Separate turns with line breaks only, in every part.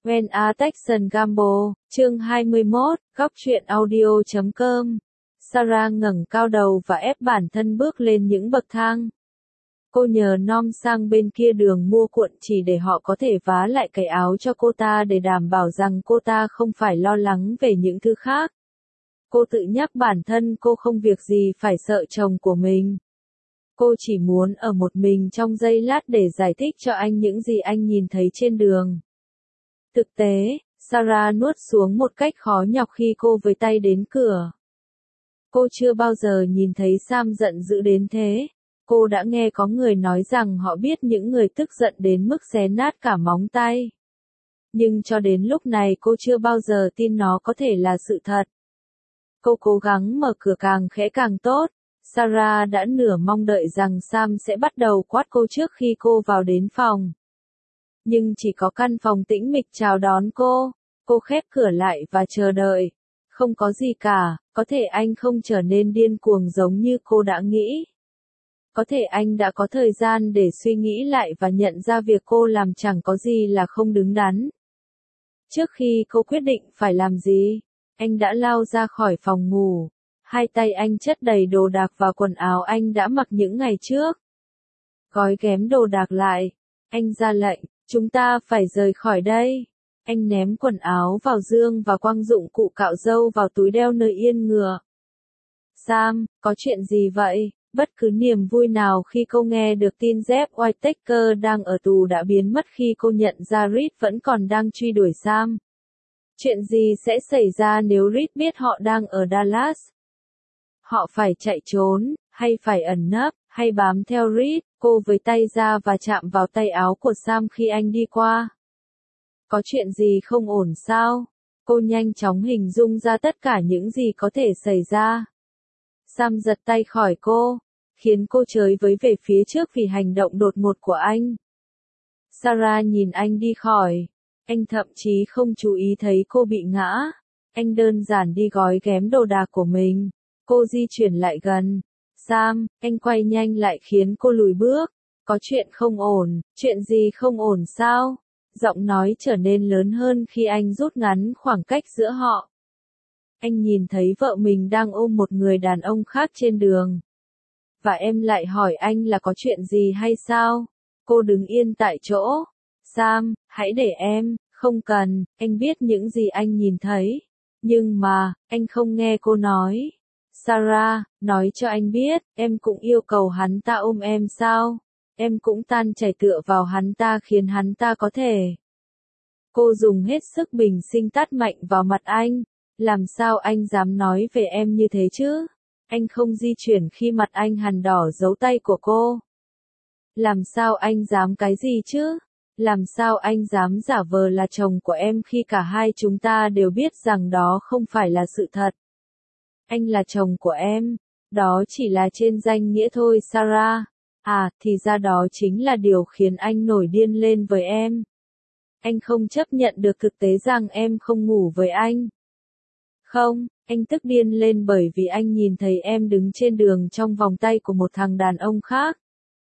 When Attention Gamble, chương 21, góc truyện audio.com. Sarah ngẩng cao đầu và ép bản thân bước lên những bậc thang. Cô nhờ Nom sang bên kia đường mua cuộn chỉ để họ có thể vá lại cái áo cho cô ta để đảm bảo rằng cô ta không phải lo lắng về những thứ khác. Cô tự nhắc bản thân cô không việc gì phải sợ chồng của mình. Cô chỉ muốn ở một mình trong giây lát để giải thích cho anh những gì anh nhìn thấy trên đường. Thực tế, Sarah nuốt xuống một cách khó nhọc khi cô với tay đến cửa. Cô chưa bao giờ nhìn thấy Sam giận dữ đến thế. Cô đã nghe có người nói rằng họ biết những người tức giận đến mức xé nát cả móng tay. Nhưng cho đến lúc này cô chưa bao giờ tin nó có thể là sự thật. Cô cố gắng mở cửa càng khẽ càng tốt. Sarah đã nửa mong đợi rằng Sam sẽ bắt đầu quát cô trước khi cô vào đến phòng. Nhưng chỉ có căn phòng tĩnh mịch chào đón cô. Cô khép cửa lại và chờ đợi. Không có gì cả, có thể anh không trở nên điên cuồng giống như cô đã nghĩ. Có thể anh đã có thời gian để suy nghĩ lại và nhận ra việc cô làm chẳng có gì là không đứng đắn. Trước khi cô quyết định phải làm gì, anh đã lao ra khỏi phòng ngủ. Hai tay anh chất đầy đồ đạc và quần áo anh đã mặc những ngày trước. Gói ghém đồ đạc lại, anh ra lệnh, chúng ta phải rời khỏi đây. Anh ném quần áo vào giường và quăng dụng cụ cạo râu vào túi đeo nơi yên ngựa. Sam, có chuyện gì vậy? Bất cứ niềm vui nào khi cô nghe được tin Jeff Whittaker đang ở tù đã biến mất khi cô nhận ra Reed vẫn còn đang truy đuổi Sam. Chuyện gì sẽ xảy ra nếu Reed biết họ đang ở Dallas? Họ phải chạy trốn, hay phải ẩn nấp, hay bám theo Reed? Cô với tay ra và chạm vào tay áo của Sam khi anh đi qua. Có chuyện gì không ổn sao? Cô nhanh chóng hình dung ra tất cả những gì có thể xảy ra. Sam giật tay khỏi cô, khiến cô chới với về phía trước vì hành động đột ngột của anh. Sarah nhìn anh đi khỏi. Anh thậm chí không chú ý thấy cô bị ngã. Anh đơn giản đi gói ghém đồ đạc của mình. Cô di chuyển lại gần. Sam, anh quay nhanh lại khiến cô lùi bước. Có chuyện không ổn, chuyện gì không ổn sao? Giọng nói trở nên lớn hơn khi anh rút ngắn khoảng cách giữa họ. Anh nhìn thấy vợ mình đang ôm một người đàn ông khác trên đường. Và em lại hỏi anh là có chuyện gì hay sao? Cô đứng yên tại chỗ. Sam, hãy để em, không cần, anh biết những gì anh nhìn thấy. Nhưng mà, anh không nghe cô nói. Sarah, nói cho anh biết, em cũng yêu cầu hắn ta ôm em sao? Em cũng tan chảy tựa vào hắn ta khiến hắn ta có thể. Cô dùng hết sức bình sinh tát mạnh vào mặt anh. Làm sao anh dám nói về em như thế chứ? Anh không di chuyển khi mặt anh hằn đỏ dấu tay của cô. Làm sao anh dám cái gì chứ? Làm sao anh dám giả vờ là chồng của em khi cả hai chúng ta đều biết rằng đó không phải là sự thật? Anh là chồng của em. Đó chỉ là trên danh nghĩa thôi Sarah. À, thì ra đó chính là điều khiến anh nổi điên lên với em. Anh không chấp nhận được thực tế rằng em không ngủ với anh. Không, anh tức điên lên bởi vì anh nhìn thấy em đứng trên đường trong vòng tay của một thằng đàn ông khác.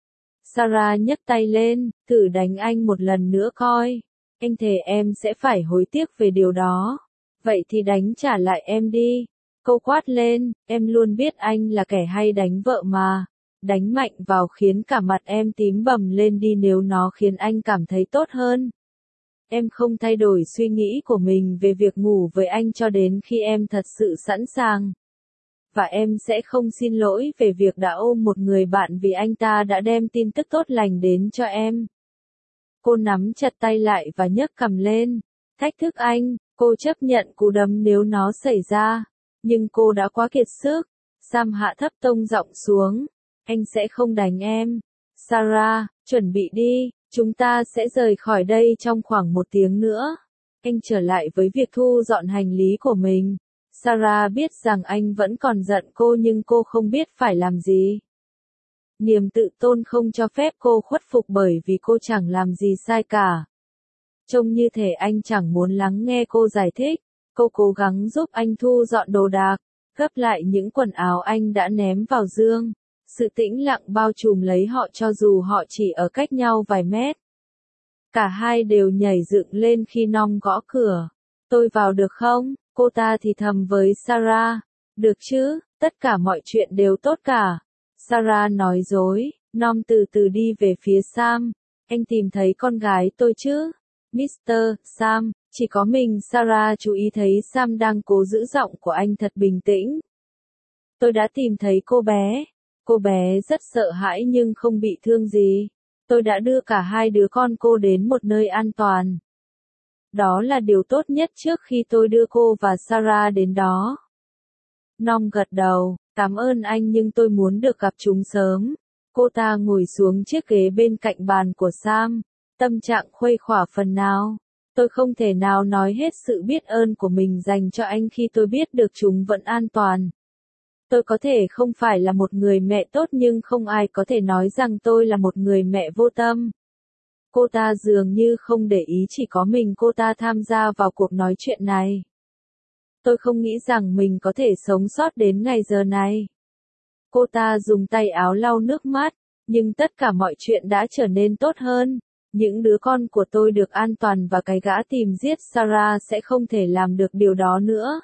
Sarah nhấc tay lên, thử đánh anh một lần nữa coi. Anh thề em sẽ phải hối tiếc về điều đó. Vậy thì đánh trả lại em đi. Cô quát lên, em luôn biết anh là kẻ hay đánh vợ mà. Đánh mạnh vào khiến cả mặt em tím bầm lên đi nếu nó khiến anh cảm thấy tốt hơn. Em không thay đổi suy nghĩ của mình về việc ngủ với anh cho đến khi em thật sự sẵn sàng. Và em sẽ không xin lỗi về việc đã ôm một người bạn vì anh ta đã đem tin tức tốt lành đến cho em. Cô nắm chặt tay lại và nhấc cằm lên. Thách thức anh, cô chấp nhận cú đấm nếu nó xảy ra. Nhưng cô đã quá kiệt sức. Sam hạ thấp tông giọng xuống. Anh sẽ không đánh em. Sarah, chuẩn bị đi. Chúng ta sẽ rời khỏi đây trong khoảng 1 tiếng nữa. Anh trở lại với việc thu dọn hành lý của mình. Sarah biết rằng anh vẫn còn giận cô nhưng cô không biết phải làm gì. Niềm tự tôn không cho phép cô khuất phục bởi vì cô chẳng làm gì sai cả. Trông như thể anh chẳng muốn lắng nghe cô giải thích. Cô cố gắng giúp anh thu dọn đồ đạc, gấp lại những quần áo anh đã ném vào giường. Sự tĩnh lặng bao trùm lấy họ cho dù họ chỉ ở cách nhau vài mét. Cả hai đều nhảy dựng lên khi Nom gõ cửa. Tôi vào được không? Cô ta thì thầm với Sarah. Được chứ, tất cả mọi chuyện đều tốt cả. Sarah nói dối. Nom từ từ đi về phía Sam. Anh tìm thấy con gái tôi chứ? Mr. Sam, chỉ có mình Sarah chú ý thấy Sam đang cố giữ giọng của anh thật bình tĩnh. Tôi đã tìm thấy cô bé. Cô bé rất sợ hãi nhưng không bị thương gì. Tôi đã đưa cả hai đứa con cô đến một nơi an toàn. Đó là điều tốt nhất trước khi tôi đưa cô và Sarah đến đó. Nom gật đầu, cảm ơn anh nhưng tôi muốn được gặp chúng sớm. Cô ta ngồi xuống chiếc ghế bên cạnh bàn của Sam, tâm trạng khuây khỏa phần nào. Tôi không thể nào nói hết sự biết ơn của mình dành cho anh khi tôi biết được chúng vẫn an toàn. Tôi có thể không phải là một người mẹ tốt nhưng không ai có thể nói rằng tôi là một người mẹ vô tâm. Cô ta dường như không để ý chỉ có mình cô ta tham gia vào cuộc nói chuyện này. Tôi không nghĩ rằng mình có thể sống sót đến ngày giờ này. Cô ta dùng tay áo lau nước mắt, nhưng tất cả mọi chuyện đã trở nên tốt hơn. Những đứa con của tôi được an toàn và cái gã tìm giết Sarah sẽ không thể làm được điều đó nữa.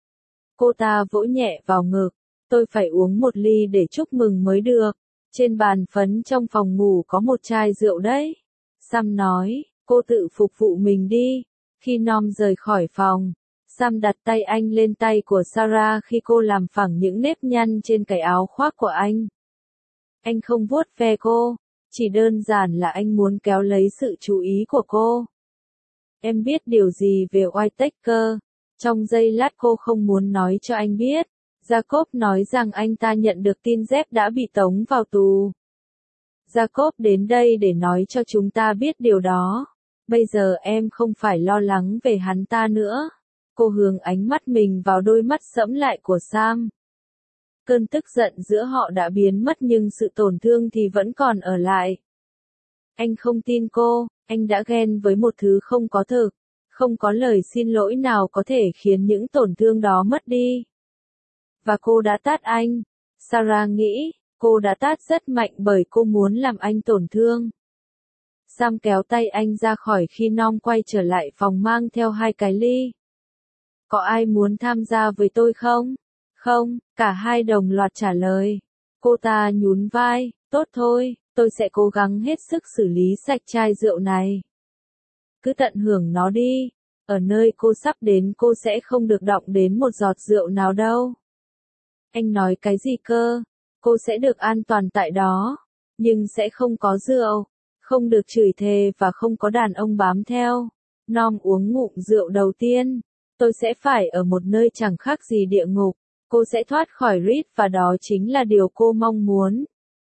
Cô ta vỗ nhẹ vào ngực. Tôi phải uống một ly để chúc mừng mới được. Trên bàn phấn trong phòng ngủ có một chai rượu đấy. Sam nói, cô tự phục vụ mình đi. Khi Nom rời khỏi phòng, Sam đặt tay anh lên tay của Sarah khi cô làm phẳng những nếp nhăn trên cái áo khoác của anh. Anh không vuốt ve cô, chỉ đơn giản là anh muốn kéo lấy sự chú ý của cô. Em biết điều gì về Whittaker? Trong giây lát cô không muốn nói cho anh biết. Jacob nói rằng anh ta nhận được tin Jeff đã bị tống vào tù. Jacob đến đây để nói cho chúng ta biết điều đó. Bây giờ em không phải lo lắng về hắn ta nữa. Cô hướng ánh mắt mình vào đôi mắt sẫm lại của Sam. Cơn tức giận giữa họ đã biến mất nhưng sự tổn thương thì vẫn còn ở lại. Anh không tin cô, anh đã ghen với một thứ không có thực. Không có lời xin lỗi nào có thể khiến những tổn thương đó mất đi. Và cô đã tát anh. Sarah nghĩ, cô đã tát rất mạnh bởi cô muốn làm anh tổn thương. Sam kéo tay anh ra khỏi khi Nom quay trở lại phòng mang theo 2 cái ly. Có ai muốn tham gia với tôi không? Không, cả hai đồng loạt trả lời. Cô ta nhún vai, tốt thôi, tôi sẽ cố gắng hết sức xử lý sạch chai rượu này. Cứ tận hưởng nó đi, ở nơi cô sắp đến cô sẽ không được đọng đến một giọt rượu nào đâu. Anh nói cái gì cơ? Cô sẽ được an toàn tại đó, nhưng sẽ không có rượu, không được chửi thề và không có đàn ông bám theo. Nom uống ngụm rượu đầu tiên. Tôi sẽ phải ở một nơi chẳng khác gì địa ngục. Cô sẽ thoát khỏi Reed và đó chính là điều cô mong muốn.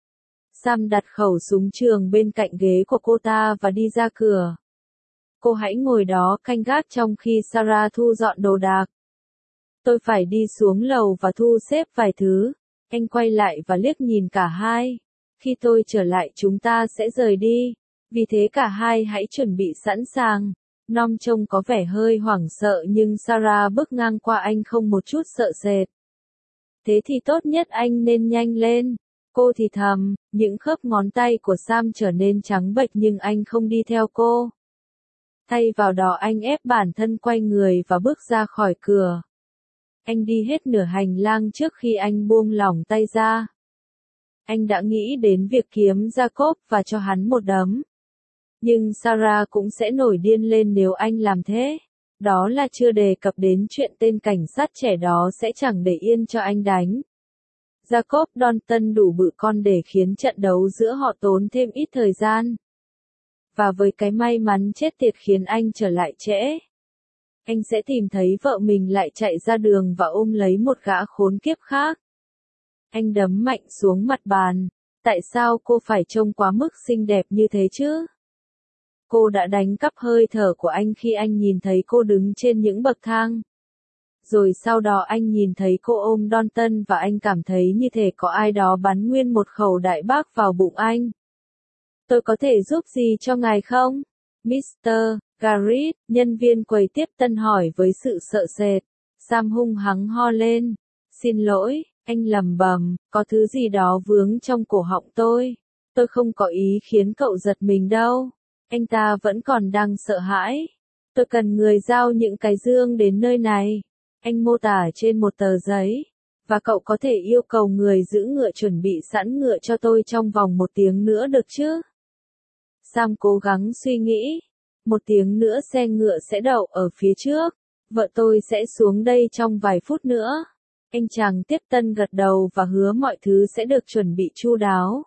Sam đặt khẩu súng trường bên cạnh ghế của cô ta và đi ra cửa. Cô hãy ngồi đó canh gác trong khi Sarah thu dọn đồ đạc. Tôi phải đi xuống lầu và thu xếp vài thứ. Anh quay lại và liếc nhìn cả hai. Khi tôi trở lại chúng ta sẽ rời đi. Vì thế cả hai hãy chuẩn bị sẵn sàng. Nom trông có vẻ hơi hoảng sợ nhưng Sarah bước ngang qua anh không một chút sợ sệt. Thế thì tốt nhất anh nên nhanh lên. Cô thì thầm, những khớp ngón tay của Sam trở nên trắng bệch nhưng anh không đi theo cô. Thay vào đó anh ép bản thân quay người và bước ra khỏi cửa. Anh đi hết nửa hành lang trước khi anh buông lỏng tay ra. Anh đã nghĩ đến việc kiếm Jacob và cho hắn một đấm. Nhưng Sarah cũng sẽ nổi điên lên nếu anh làm thế. Đó là chưa đề cập đến chuyện tên cảnh sát trẻ đó sẽ chẳng để yên cho anh đánh. Jacob Dalton đủ bự con để khiến trận đấu giữa họ tốn thêm ít thời gian. Và với cái may mắn chết tiệt khiến anh trở lại trễ, anh sẽ tìm thấy vợ mình lại chạy ra đường và ôm lấy một gã khốn kiếp khác. Anh đấm mạnh xuống mặt bàn. Tại sao cô phải trông quá mức xinh đẹp như thế chứ? Cô đã đánh cắp hơi thở của anh khi anh nhìn thấy cô đứng trên những bậc thang. Rồi sau đó anh nhìn thấy cô ôm Dalton và anh cảm thấy như thể có ai đó bắn nguyên một khẩu đại bác vào bụng anh. Tôi có thể giúp gì cho ngài không? Mr. Garrett, nhân viên quầy tiếp tân hỏi với sự sợ sệt. Sam hung hăng ho lên. Xin lỗi, anh lẩm bẩm, có thứ gì đó vướng trong cổ họng tôi. Tôi không có ý khiến cậu giật mình đâu. Anh ta vẫn còn đang sợ hãi. Tôi cần người giao những cái dương đến nơi này. Anh mô tả trên một tờ giấy. Và cậu có thể yêu cầu người giữ ngựa chuẩn bị sẵn ngựa cho tôi trong vòng 1 tiếng nữa được chứ? Sam cố gắng suy nghĩ. 1 tiếng nữa xe ngựa sẽ đậu ở phía trước. Vợ tôi sẽ xuống đây trong vài phút nữa. Anh chàng tiếp tân gật đầu và hứa mọi thứ sẽ được chuẩn bị chu đáo.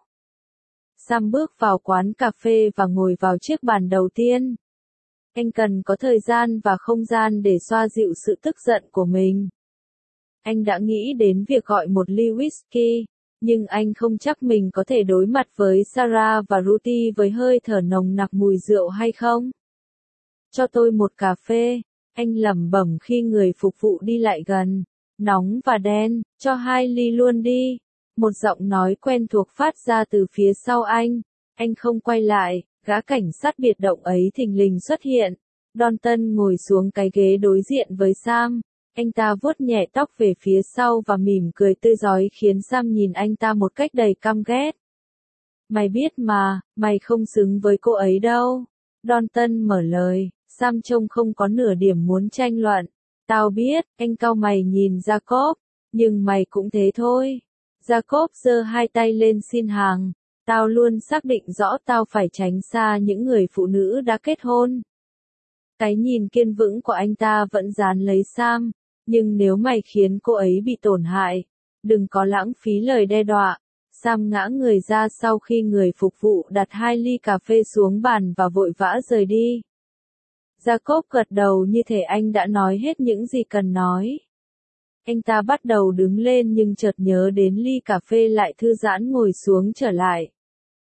Sam bước vào quán cà phê và ngồi vào chiếc bàn đầu tiên. Anh cần có thời gian và không gian để xoa dịu sự tức giận của mình. Anh đã nghĩ đến việc gọi một ly whisky, nhưng anh không chắc mình có thể đối mặt với Sarah và Ruthie với hơi thở nồng nặc mùi rượu hay không. Cho tôi một cà phê, anh lẩm bẩm khi người phục vụ đi lại gần. Nóng và đen, cho 2 ly luôn đi. Một giọng nói quen thuộc phát ra từ phía sau anh. Anh không quay lại, gã cảnh sát biệt động ấy thình lình xuất hiện. Dalton ngồi xuống cái ghế đối diện với Sam. Anh ta vuốt nhẹ tóc về phía sau và mỉm cười tươi rói khiến Sam nhìn anh ta một cách đầy căm ghét. Mày biết mà, mày không xứng với cô ấy đâu. Dalton mở lời, Sam trông không có nửa điểm muốn tranh luận. Tao biết, anh cau mày nhìn Jacob, nhưng mày cũng thế thôi. Jacob giơ 2 tay lên xin hàng. Tao luôn xác định rõ tao phải tránh xa những người phụ nữ đã kết hôn. Cái nhìn kiên vững của anh ta vẫn dán lấy Sam, nhưng nếu mày khiến cô ấy bị tổn hại, đừng có lãng phí lời đe dọa. Sam ngã người ra sau khi người phục vụ đặt 2 ly cà phê xuống bàn và vội vã rời đi. Jacob gật đầu như thể anh đã nói hết những gì cần nói. Anh ta bắt đầu đứng lên nhưng chợt nhớ đến ly cà phê lại thư giãn ngồi xuống trở lại.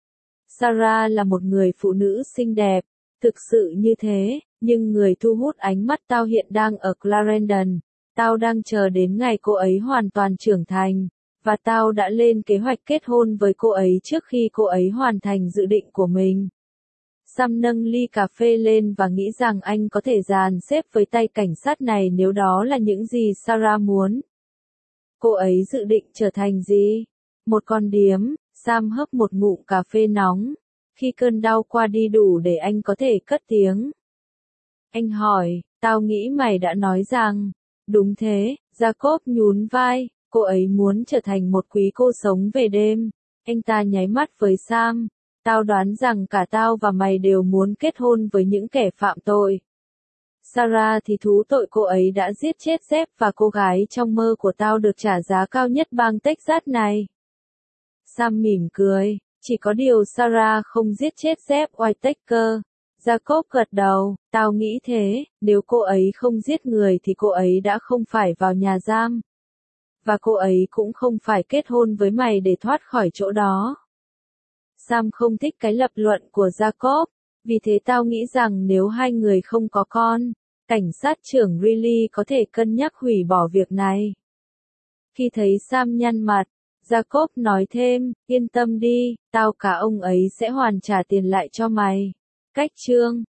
Sarah là một người phụ nữ xinh đẹp, thực sự như thế, nhưng người thu hút ánh mắt tao hiện đang ở Clarendon. Tao đang chờ đến ngày cô ấy hoàn toàn trưởng thành, và tao đã lên kế hoạch kết hôn với cô ấy trước khi cô ấy hoàn thành dự định của mình. Sam nâng ly cà phê lên và nghĩ rằng anh có thể dàn xếp với tay cảnh sát này nếu đó là những gì Sarah muốn. Cô ấy dự định trở thành gì? Một con điếm. Sam hớp một ngụm cà phê nóng. Khi cơn đau qua đi đủ để anh có thể cất tiếng. Anh hỏi, tao nghĩ mày đã nói rằng. Đúng thế, Jacob nhún vai, cô ấy muốn trở thành một quý cô sống về đêm. Anh ta nháy mắt với Sam. Tao đoán rằng cả tao và mày đều muốn kết hôn với những kẻ phạm tội. Sarah thì thú tội cô ấy đã giết chết Jeff và cô gái trong mơ của tao được trả giá cao nhất bang Texas này. Sam mỉm cười, chỉ có điều Sarah không giết chết Jeff Whittaker. Jacob gật đầu, tao nghĩ thế, nếu cô ấy không giết người thì cô ấy đã không phải vào nhà giam. Và cô ấy cũng không phải kết hôn với mày để thoát khỏi chỗ đó. Sam không thích cái lập luận của Jacob, vì thế tao nghĩ rằng nếu hai người không có con, cảnh sát trưởng Riley có thể cân nhắc hủy bỏ việc này. Khi thấy Sam nhăn mặt, Jacob nói thêm, yên tâm đi, tao cả ông ấy sẽ hoàn trả tiền lại cho mày. Cách chương